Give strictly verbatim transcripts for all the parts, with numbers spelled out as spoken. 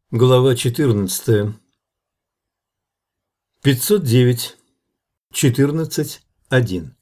Глава четырнадцатая. пятьсот девять. четырнадцать. один.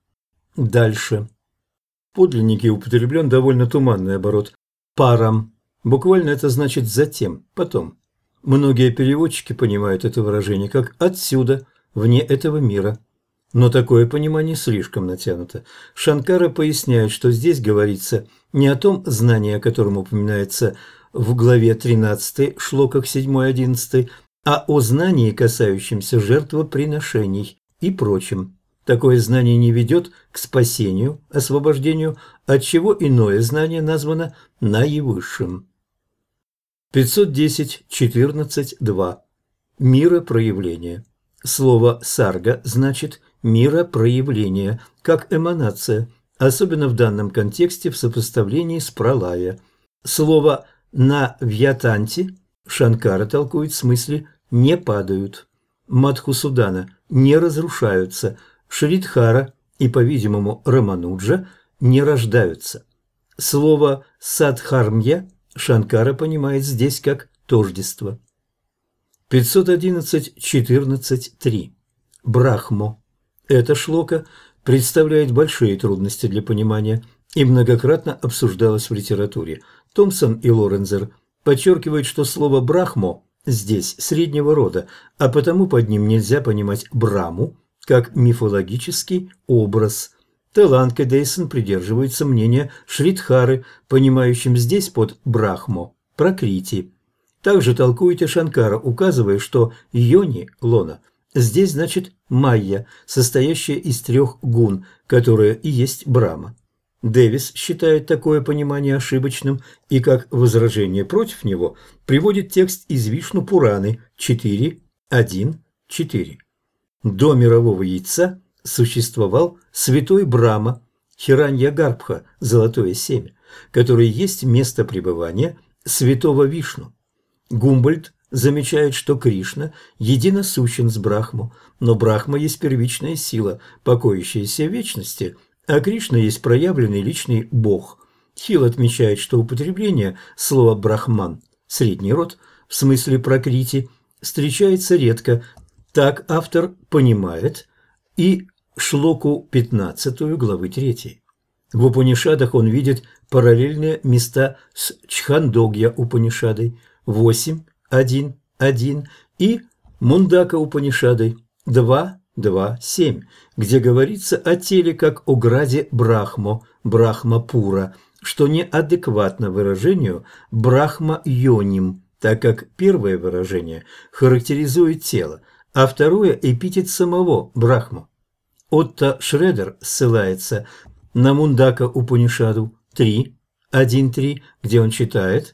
Дальше. В подлиннике употреблен довольно туманный оборот «парам». Буквально это значит «затем», «потом». Многие переводчики понимают это выражение как «отсюда», «вне этого мира». Но такое понимание слишком натянуто. Шанкара поясняет, что здесь говорится не о том знании, о котором упоминается в главе тринадцатой, шлоках седьмой-одиннадцатый, а о знании, касающемся жертвоприношений и прочем. Такое знание не ведет к спасению, освобождению, отчего иное знание названо наивысшим. пятьсот десять. четырнадцать. два. Миропроявление. Слово «сарга» значит «миропроявление», как эманация, особенно в данном контексте в сопоставлении с пралая. Слово «на вьятанти» Шанкара толкует в смысле «не падают», Мадхусудана «не разрушаются», Шридхара и, по-видимому, Рамануджа «не рождаются». Слово «садхармья» Шанкара понимает здесь как тождество. пятьсот одиннадцать. четырнадцать. три. Брахмо. Эта шлока представляет большие трудности для понимания и многократно обсуждалась в литературе. Томпсон и Лорензер подчеркивают, что слово «брахмо» здесь среднего рода, а потому под ним нельзя понимать Браму как мифологический образ. Таланка Дейсон придерживается мнения Шридхары, понимающим здесь под «брахмо» Пракрити. Также толкует и Шанкара, указывая, что йони, лона, здесь значит майя, состоящая из трех гун, которая и есть Брахма. Дэвис считает такое понимание ошибочным и, как возражение против него, приводит текст из Вишну Пураны четыре, один, четыре. До мирового яйца существовал святой Брахма, Хиранья-гарбха, золотое семя, который есть место пребывания святого Вишну. Гумбольдт замечает, что Кришна единосущен с Брахму, но Брахма есть первичная сила, покоящаяся в вечности, а Кришна есть проявленный личный Бог. Хилл отмечает, что употребление слова «брахман» – средний род, в смысле пракрити, встречается редко. Так автор понимает и шлоку пятнадцатую главы третьей. В Упанишадах он видит параллельные места с Чхандогья Упанишадой восемь, один, один и Мундака Упанишадой два, два, семь, где говорится о теле как о граде Брахмо, Брахмапура, что неадекватно выражению Брахма-йоним, так как первое выражение характеризует тело, а второе – эпитет самого Брахму. Отто Шредер ссылается на Мундака Упанишаду три, один, три, где он читает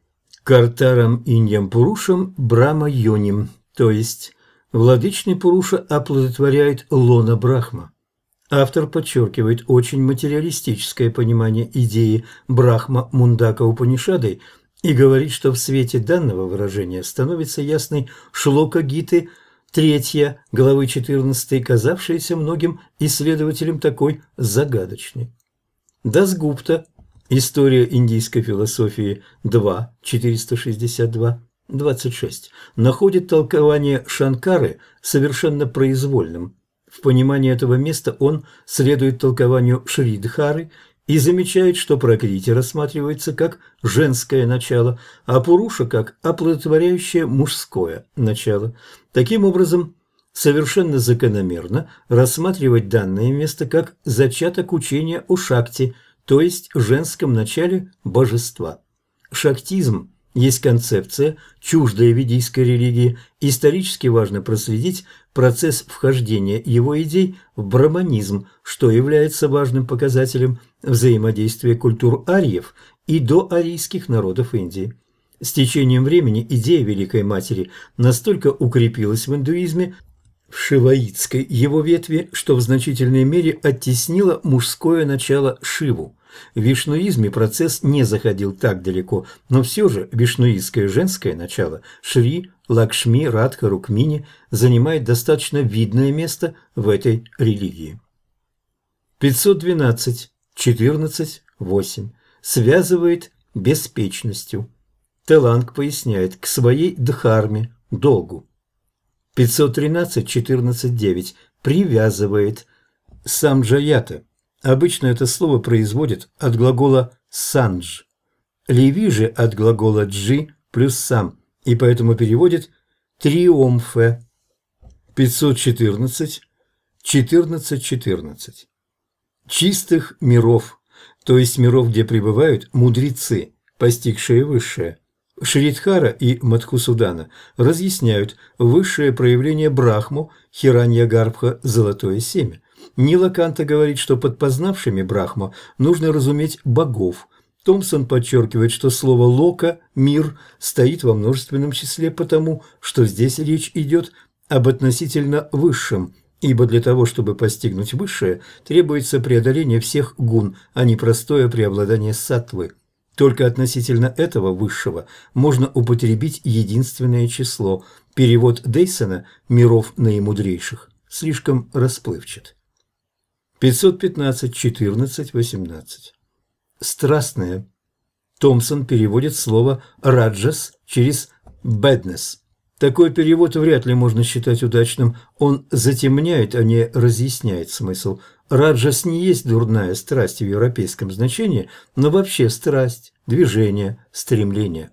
«Картарам иньям Пурушам Брахма Йоним», то есть владычный Пуруша оплодотворяет лона Брахма. Автор подчеркивает очень материалистическое понимание идеи Брахма Мундака Упанишадой и говорит, что в свете данного выражения становится ясной шлока Гиты третья, главы четырнадцатой, казавшаяся многим исследователям такой загадочной. Дасгупта. История индийской философии два, четыреста шестьдесят два, двадцать шесть находит толкование Шанкары совершенно произвольным. В понимании этого места он следует толкованию Шридхары и замечает, что пракрити рассматривается как женское начало, а Пуруша как оплодотворяющее мужское начало. Таким образом, совершенно закономерно рассматривать данное место как зачаток учения о Шакти, то есть женском начале божества. Шактизм есть концепция, чуждая ведийской религии. Исторически важно проследить процесс вхождения его идей в брахманизм, что является важным показателем взаимодействия культур ариев и доарийских народов Индии. С течением времени идея Великой Матери настолько укрепилась в индуизме, в шиваитской его ветви, что в значительной мере оттеснила мужское начало Шиву. В вишнуизме процесс не заходил так далеко, но все же вишнуистское женское начало Шри, Лакшми, Радха, Рукмини занимает достаточно видное место в этой религии. пятьсот двенадцать. четырнадцать. восемь. Связывает беспечностью. Теланг поясняет к своей дхарме, долгу. пятьсот тринадцать четырнадцать девять привязывает. Самджаята. Обычно это слово производит от глагола «сандж». Леви же от глагола «джи» плюс «сам», и поэтому переводит «триумфе». пятьсот четырнадцать четырнадцать четырнадцать. Чистых миров, то есть миров, где пребывают мудрецы, постигшие высшее. Шридхара и Мадхусудана разъясняют высшее проявление Брахму, Хиранья-Гарбха, золотое семя. Нилаканта говорит, что под познавшими Брахму нужно разуметь богов. Томпсон подчеркивает, что слово «лока» – «мир» стоит во множественном числе потому, что здесь речь идет об относительно высшем, ибо для того, чтобы постигнуть высшее, требуется преодоление всех гун, а не простое преобладание саттвы. Только относительно этого высшего можно употребить единственное число. Перевод Дейсона «миров наимудрейших» слишком расплывчат. пятьсот пятнадцать четырнадцать восемнадцать. Страстное. Томпсон переводит слово «раджас» через «badness». Такой перевод вряд ли можно считать удачным. Он затемняет, а не разъясняет смысл. Раджас не есть дурная страсть в европейском значении, но вообще страсть, движение, стремление.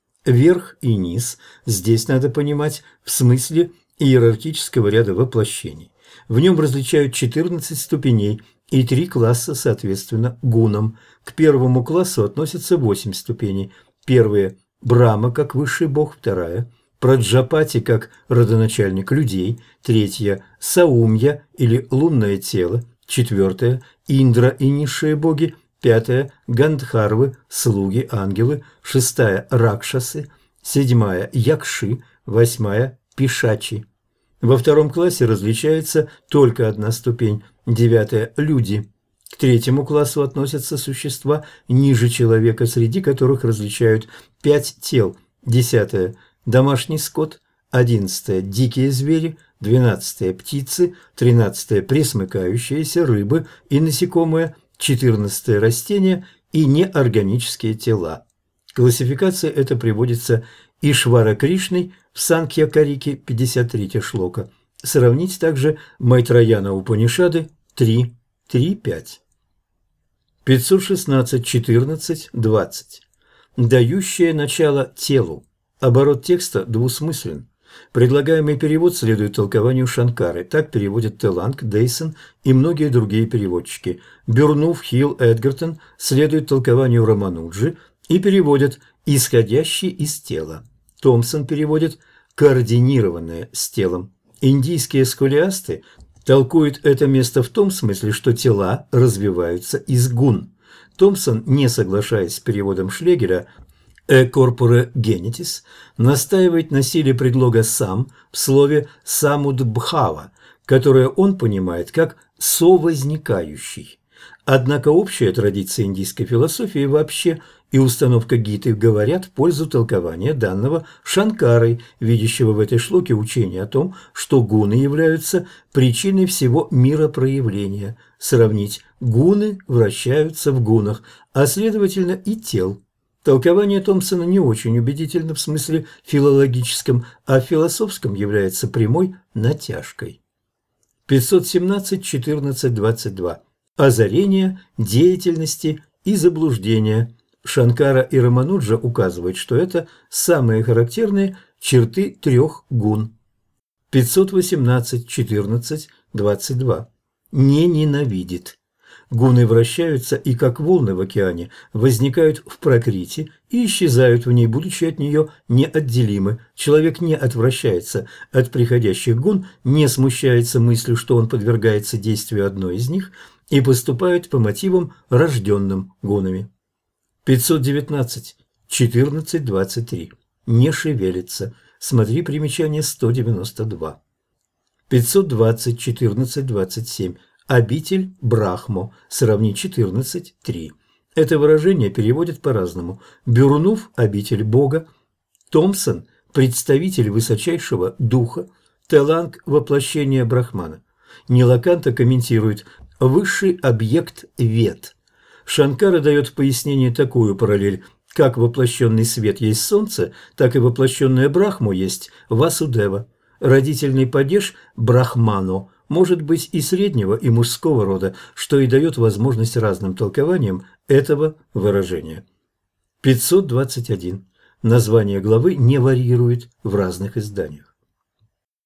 Верх и низ здесь надо понимать в смысле иерархического ряда воплощений. В нем различают четырнадцать ступеней и три класса, соответственно, гунам. К первому классу относятся восемь ступеней. Первая – Брахма, как высший бог, вторая – Праджапати, как родоначальник людей, третья – Саумья или лунное тело, четвертая – Индра и низшие боги, пятая – Гандхарвы, слуги, ангелы, шестая – Ракшасы, седьмая – Якши, восьмая – Пишачи. Во втором классе различается только одна ступень, девятая – люди. К третьему классу относятся существа ниже человека, среди которых различают пять тел, десятая – домашний скот, одиннадцатое – дикие звери, двенадцатое – птицы, тринадцатое – пресмыкающиеся, рыбы и насекомые, четырнадцатое – растения и неорганические тела. Классификация эта приводится Ишвара Кришной в Санкья-Карике пятьдесят третья шлока. Сравнить также Майтраяна Упанишады три, три, пять. пятьсот шестнадцать четырнадцать двадцать. Дающее начало телу. Оборот текста двусмыслен. Предлагаемый перевод следует толкованию Шанкары. Так переводят Теланг, Дейсон и многие другие переводчики. Бюрнув, Хилл, Эдгертон следуют толкованию Рамануджи и переводят «исходящий из тела». Томпсон переводит «координированное с телом». Индийские сколиасты толкуют это место в том смысле, что тела развиваются из гун. Томпсон, не соглашаясь с переводом Шлегеля, «e corpore genitis», настаивает на силе предлога «сам» в слове «самудбхава», которое он понимает как «совозникающий». Однако общая традиция индийской философии вообще и установка Гиты говорят в пользу толкования данного Шанкарой, видящего в этой шлоке учение о том, что гуны являются причиной всего миропроявления. Сравнить: гуны вращаются в гунах, а следовательно и тел. Толкование Томпсона не очень убедительно в смысле филологическом, а в философском является прямой натяжкой. пятьсот семнадцать четырнадцать двадцать два. Озарение, деятельности и заблуждения. Шанкара и Рамануджа указывают, что это самые характерные черты трех гун. пятьсот восемнадцать четырнадцать двадцать два. Не ненавидит. Гуны вращаются и, как волны в океане, возникают в пракрити и исчезают в ней, будучи от нее неотделимы. Человек не отвращается от приходящих гун, не смущается мыслью, что он подвергается действию одной из них, и поступает по мотивам, рожденным гунами. пятьсот девятнадцать четырнадцать двадцать три. Не шевелится. Смотри примечание сто девяносто два. пятьсот двадцать четырнадцать двадцать семь. Обитель Брахмо. Сравни четырнадцать три. Это выражение переводят по-разному. Бюрнув – обитель Бога. Томпсон – представитель высочайшего духа. Теланг – воплощение Брахмана. Нилаканта комментирует «высший объект Вед». Шанкара дает в пояснении такую параллель. Как воплощенный свет есть солнце, так и воплощенная Брахму есть Васудева. Родительный падеж Брахману может быть и среднего, и мужского рода, что и дает возможность разным толкованиям этого выражения. пятьсот двадцать один. Название главы не варьирует в разных изданиях.